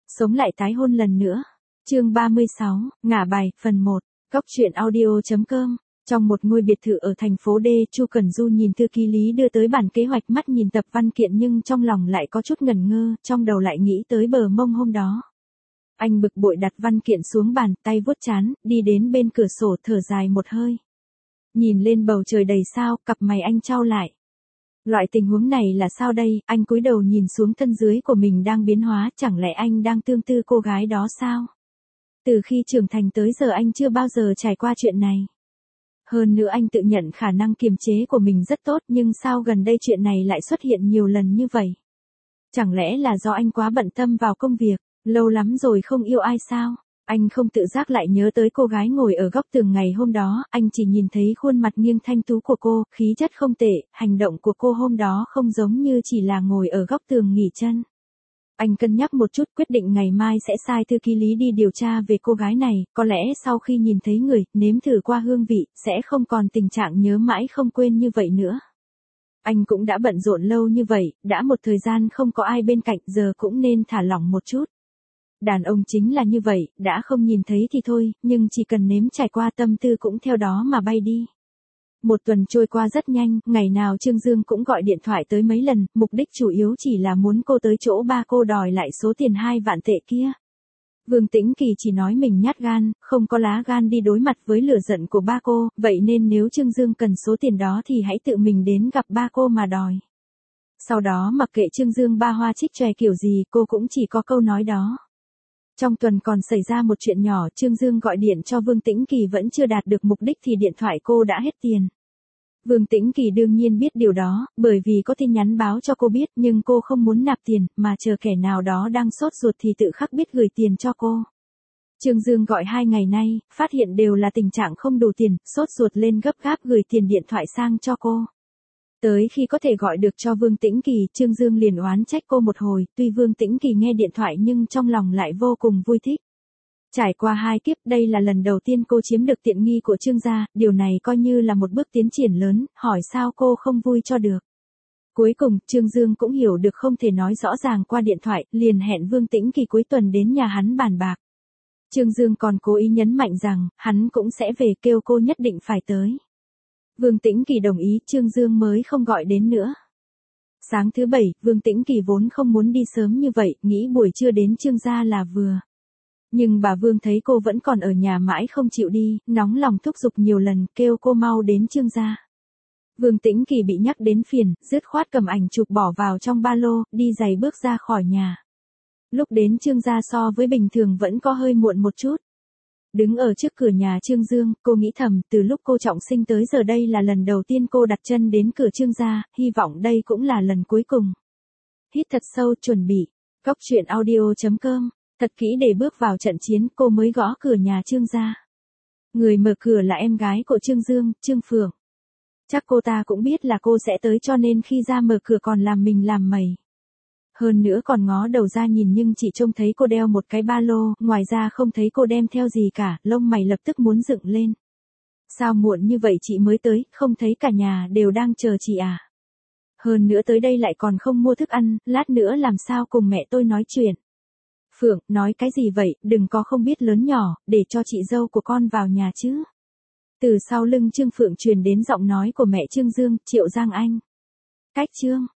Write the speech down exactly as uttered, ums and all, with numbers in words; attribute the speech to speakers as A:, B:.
A: Sống lại tái hôn lần nữa. Chương ba mươi sáu, ngả bài, phần một. Góc truyện audio.com. Trong một ngôi biệt thự ở thành phố D, Chu Cẩn Du nhìn thư ký Lý đưa tới bản kế hoạch, mắt nhìn tập văn kiện nhưng trong lòng lại có chút ngần ngơ, trong đầu lại nghĩ tới bờ mông hôm đó. Anh bực bội đặt văn kiện xuống bàn, tay vuốt trán, đi đến bên cửa sổ thở dài một hơi. Nhìn lên bầu trời đầy sao, cặp mày anh chau lại. Loại tình huống này là sao đây? Anh cúi đầu nhìn xuống thân dưới của mình đang biến hóa, chẳng lẽ anh đang tương tư cô gái đó sao? Từ khi trưởng thành tới giờ anh chưa bao giờ trải qua chuyện này. Hơn nữa anh tự nhận khả năng kiềm chế của mình rất tốt, nhưng sao gần đây chuyện này lại xuất hiện nhiều lần như vậy? Chẳng lẽ là do anh quá bận tâm vào công việc, lâu lắm rồi không yêu ai sao? Anh không tự giác lại nhớ tới cô gái ngồi ở góc tường ngày hôm đó, anh chỉ nhìn thấy khuôn mặt nghiêng thanh tú của cô, khí chất không tệ, hành động của cô hôm đó không giống như chỉ là ngồi ở góc tường nghỉ chân. Anh cân nhắc một chút, quyết định ngày mai sẽ sai thư ký Lý đi điều tra về cô gái này, có lẽ sau khi nhìn thấy người, nếm thử qua hương vị, sẽ không còn tình trạng nhớ mãi không quên như vậy nữa. Anh cũng đã bận rộn lâu như vậy, đã một thời gian không có ai bên cạnh, giờ cũng nên thả lỏng một chút. Đàn ông chính là như vậy, đã không nhìn thấy thì thôi, nhưng chỉ cần nếm trải qua tâm tư cũng theo đó mà bay đi. Một tuần trôi qua rất nhanh, ngày nào Trương Dương cũng gọi điện thoại tới mấy lần, mục đích chủ yếu chỉ là muốn cô tới chỗ ba cô đòi lại số tiền hai vạn tệ kia. Vương Tĩnh Kỳ chỉ nói mình nhát gan, không có lá gan đi đối mặt với lửa giận của ba cô, vậy nên nếu Trương Dương cần số tiền đó thì hãy tự mình đến gặp ba cô mà đòi. Sau đó mặc kệ Trương Dương ba hoa trích chòe kiểu gì, cô cũng chỉ có câu nói đó. Trong tuần còn xảy ra một chuyện nhỏ, Trương Dương gọi điện cho Vương Tĩnh Kỳ vẫn chưa đạt được mục đích thì điện thoại cô đã hết tiền. Vương Tĩnh Kỳ đương nhiên biết điều đó, bởi vì có tin nhắn báo cho cô biết, nhưng cô không muốn nạp tiền, mà chờ kẻ nào đó đang sốt ruột thì tự khắc biết gửi tiền cho cô. Trương Dương gọi hai ngày nay, phát hiện đều là tình trạng không đủ tiền, sốt ruột lên gấp gáp gửi tiền điện thoại sang cho cô. Tới khi có thể gọi được cho Vương Tĩnh Kỳ, Trương Dương liền oán trách cô một hồi, tuy Vương Tĩnh Kỳ nghe điện thoại nhưng trong lòng lại vô cùng vui thích. Trải qua hai kiếp, đây là lần đầu tiên cô chiếm được tiện nghi của Trương gia, điều này coi như là một bước tiến triển lớn, hỏi sao cô không vui cho được. Cuối cùng, Trương Dương cũng hiểu được không thể nói rõ ràng qua điện thoại, liền hẹn Vương Tĩnh Kỳ cuối tuần đến nhà hắn bàn bạc. Trương Dương còn cố ý nhấn mạnh rằng, hắn cũng sẽ về, kêu cô nhất định phải tới. Vương Tĩnh Kỳ đồng ý, Trương Dương mới không gọi đến nữa. Sáng thứ bảy, Vương Tĩnh Kỳ vốn không muốn đi sớm như vậy, nghĩ buổi trưa đến Trương gia là vừa. Nhưng bà Vương thấy cô vẫn còn ở nhà mãi không chịu đi, nóng lòng thúc giục nhiều lần, kêu cô mau đến Trương gia. Vương Tĩnh Kỳ bị nhắc đến phiền, dứt khoát cầm ảnh chụp bỏ vào trong ba lô, đi giày bước ra khỏi nhà. Lúc đến Trương gia so với bình thường vẫn có hơi muộn một chút. Đứng ở trước cửa nhà Trương Dương, cô nghĩ thầm, từ lúc cô trọng sinh tới giờ đây là lần đầu tiên cô đặt chân đến cửa Trương gia, hy vọng đây cũng là lần cuối cùng. Hít thật sâu, chuẩn bị. Góc truyện audio.com. Thật kỹ để bước vào trận chiến, cô mới gõ cửa nhà Trương gia. Người mở cửa là em gái của Trương Dương, Trương Phượng. Chắc cô ta cũng biết là cô sẽ tới cho nên khi ra mở cửa còn làm mình làm mày. Hơn nữa còn ngó đầu ra nhìn nhưng chỉ trông thấy cô đeo một cái ba lô, ngoài ra không thấy cô đem theo gì cả, lông mày lập tức muốn dựng lên. Sao muộn như vậy chị mới tới, không thấy cả nhà đều đang chờ chị à? Hơn nữa tới đây lại còn không mua thức ăn, lát nữa làm sao cùng mẹ tôi nói chuyện. Phượng, nói cái gì vậy, đừng có không biết lớn nhỏ, để cho chị dâu của con vào nhà chứ. Từ sau lưng Trương Phượng truyền đến giọng nói của mẹ Trương Dương, Triệu Giang Anh. Cách Trương.